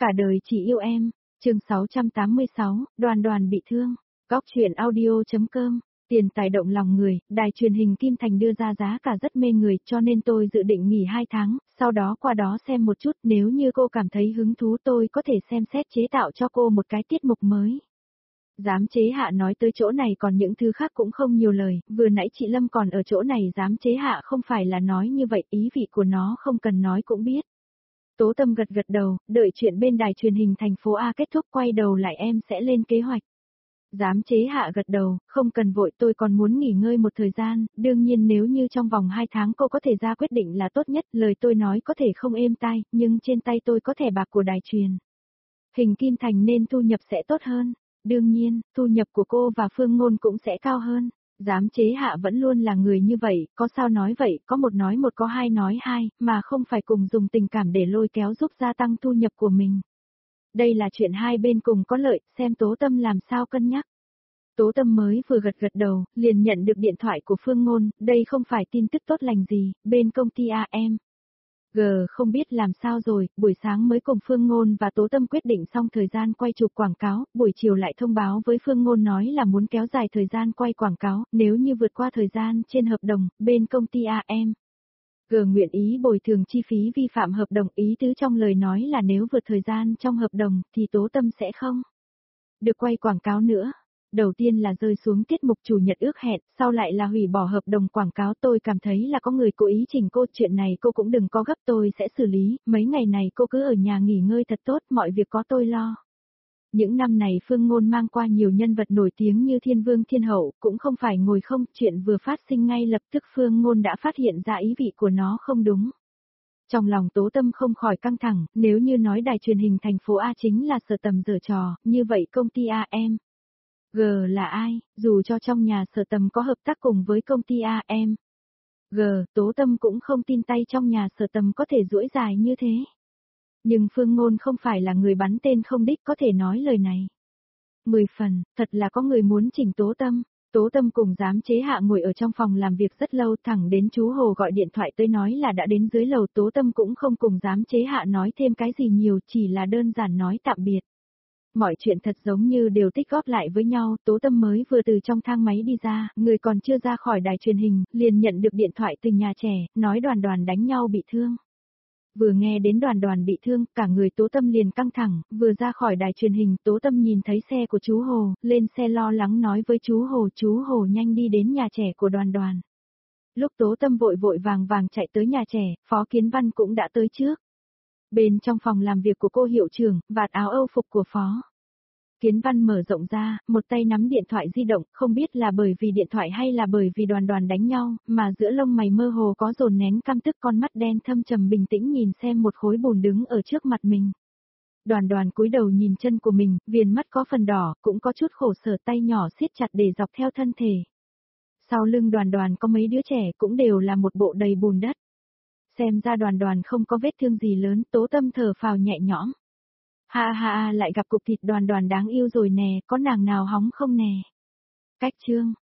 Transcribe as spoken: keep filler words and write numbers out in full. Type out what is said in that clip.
Cả đời chỉ yêu em, chương sáu trăm tám mươi sáu, Đoàn Đoàn bị thương. Góc truyện audio.com, tiền tài động lòng người, đài truyền hình Kim Thành đưa ra giá cả rất mê người cho nên tôi dự định nghỉ hai tháng, sau đó qua đó xem một chút, nếu như cô cảm thấy hứng thú tôi có thể xem xét chế tạo cho cô một cái tiết mục mới. Giám chế hạ nói tới chỗ này còn những thứ khác cũng không nhiều lời, vừa nãy chị Lâm còn ở chỗ này giám chế hạ không phải là nói như vậy, ý vị của nó không cần nói cũng biết. Tố Tâm gật gật đầu, đợi chuyện bên đài truyền hình thành phố A kết thúc quay đầu lại em sẽ lên kế hoạch. Giám chế hạ gật đầu, không cần vội tôi còn muốn nghỉ ngơi một thời gian, đương nhiên nếu như trong vòng hai tháng cô có thể ra quyết định là tốt nhất, lời tôi nói có thể không êm tai, nhưng trên tay tôi có thẻ bạc của đài truyền hình Kim Thành nên thu nhập sẽ tốt hơn. Đương nhiên, thu nhập của cô và Phương Ngôn cũng sẽ cao hơn. Giám chế hạ vẫn luôn là người như vậy, có sao nói vậy, có một nói một có hai nói hai, mà không phải cùng dùng tình cảm để lôi kéo giúp gia tăng thu nhập của mình. Đây là chuyện hai bên cùng có lợi, xem Tố Tâm làm sao cân nhắc. Tố Tâm mới vừa gật gật đầu, liền nhận được điện thoại của Phương Ngôn, đây không phải tin tức tốt lành gì, bên công ty a em. G không biết làm sao rồi, buổi sáng mới cùng Phương Ngôn và Tố Tâm quyết định xong thời gian quay chụp quảng cáo, buổi chiều lại thông báo với Phương Ngôn nói là muốn kéo dài thời gian quay quảng cáo, nếu như vượt qua thời gian trên hợp đồng, bên công ty a em. G nguyện ý bồi thường chi phí vi phạm hợp đồng, ý tứ trong lời nói là nếu vượt thời gian trong hợp đồng thì Tố Tâm sẽ không được quay quảng cáo nữa. Đầu tiên là rơi xuống tiết mục chủ nhật ước hẹn, sau lại là hủy bỏ hợp đồng quảng cáo, tôi cảm thấy là có người cố ý chỉnh cô, chuyện này cô cũng đừng có gấp, tôi sẽ xử lý, mấy ngày này cô cứ ở nhà nghỉ ngơi thật tốt, mọi việc có tôi lo. Những năm này Phương Ngôn mang qua nhiều nhân vật nổi tiếng như Thiên Vương Thiên Hậu, cũng không phải ngồi không, chuyện vừa phát sinh ngay lập tức Phương Ngôn đã phát hiện ra ý vị của nó không đúng. Trong lòng Tố Tâm không khỏi căng thẳng, nếu như nói đài truyền hình thành phố A chính là Sở Tầm giở trò, như vậy công ty a em. G là ai, dù cho trong nhà Sở Tầm có hợp tác cùng với công ty a em. G, Tố Tâm cũng không tin tay trong nhà Sở Tầm có thể duỗi dài như thế. Nhưng Phương Ngôn không phải là người bắn tên không đích có thể nói lời này. Mười phần, thật là có người muốn chỉnh Tố Tâm. Tố Tâm cùng giám chế hạ ngồi ở trong phòng làm việc rất lâu, thẳng đến chú Hồ gọi điện thoại tới nói là đã đến dưới lầu. Tố Tâm cũng không cùng giám chế hạ nói thêm cái gì nhiều, chỉ là đơn giản nói tạm biệt. Mọi chuyện thật giống như đều tích góp lại với nhau, Tố Tâm mới vừa từ trong thang máy đi ra, người còn chưa ra khỏi đài truyền hình, liền nhận được điện thoại từ nhà trẻ, nói Đoàn Đoàn đánh nhau bị thương. Vừa nghe đến Đoàn Đoàn bị thương, cả người Tố Tâm liền căng thẳng, vừa ra khỏi đài truyền hình, Tố Tâm nhìn thấy xe của chú Hồ, lên xe lo lắng nói với chú Hồ, chú Hồ nhanh đi đến nhà trẻ của Đoàn Đoàn. Lúc Tố Tâm vội vội vàng vàng chạy tới nhà trẻ, Phó Kiến Văn cũng đã tới trước. Bên trong phòng làm việc của cô hiệu trưởng, vạt áo Âu phục của Phó Kiến Văn mở rộng ra, một tay nắm điện thoại di động, không biết là bởi vì điện thoại hay là bởi vì Đoàn Đoàn đánh nhau, mà giữa lông mày mơ hồ có dồn nén căm tức, con mắt đen thâm trầm bình tĩnh nhìn xem một khối bùn đứng ở trước mặt mình. Đoàn Đoàn cúi đầu nhìn chân của mình, viền mắt có phần đỏ, cũng có chút khổ sở, tay nhỏ siết chặt để dọc theo thân thể. Sau lưng Đoàn Đoàn có mấy đứa trẻ cũng đều là một bộ đầy bùn đất. Xem ra Đoàn Đoàn không có vết thương gì lớn, Tố Tâm thở phào nhẹ nhõm. Ha ha ha, lại gặp cục thịt Đoàn Đoàn đáng yêu rồi nè, có nàng nào hóng không nè. Cách chương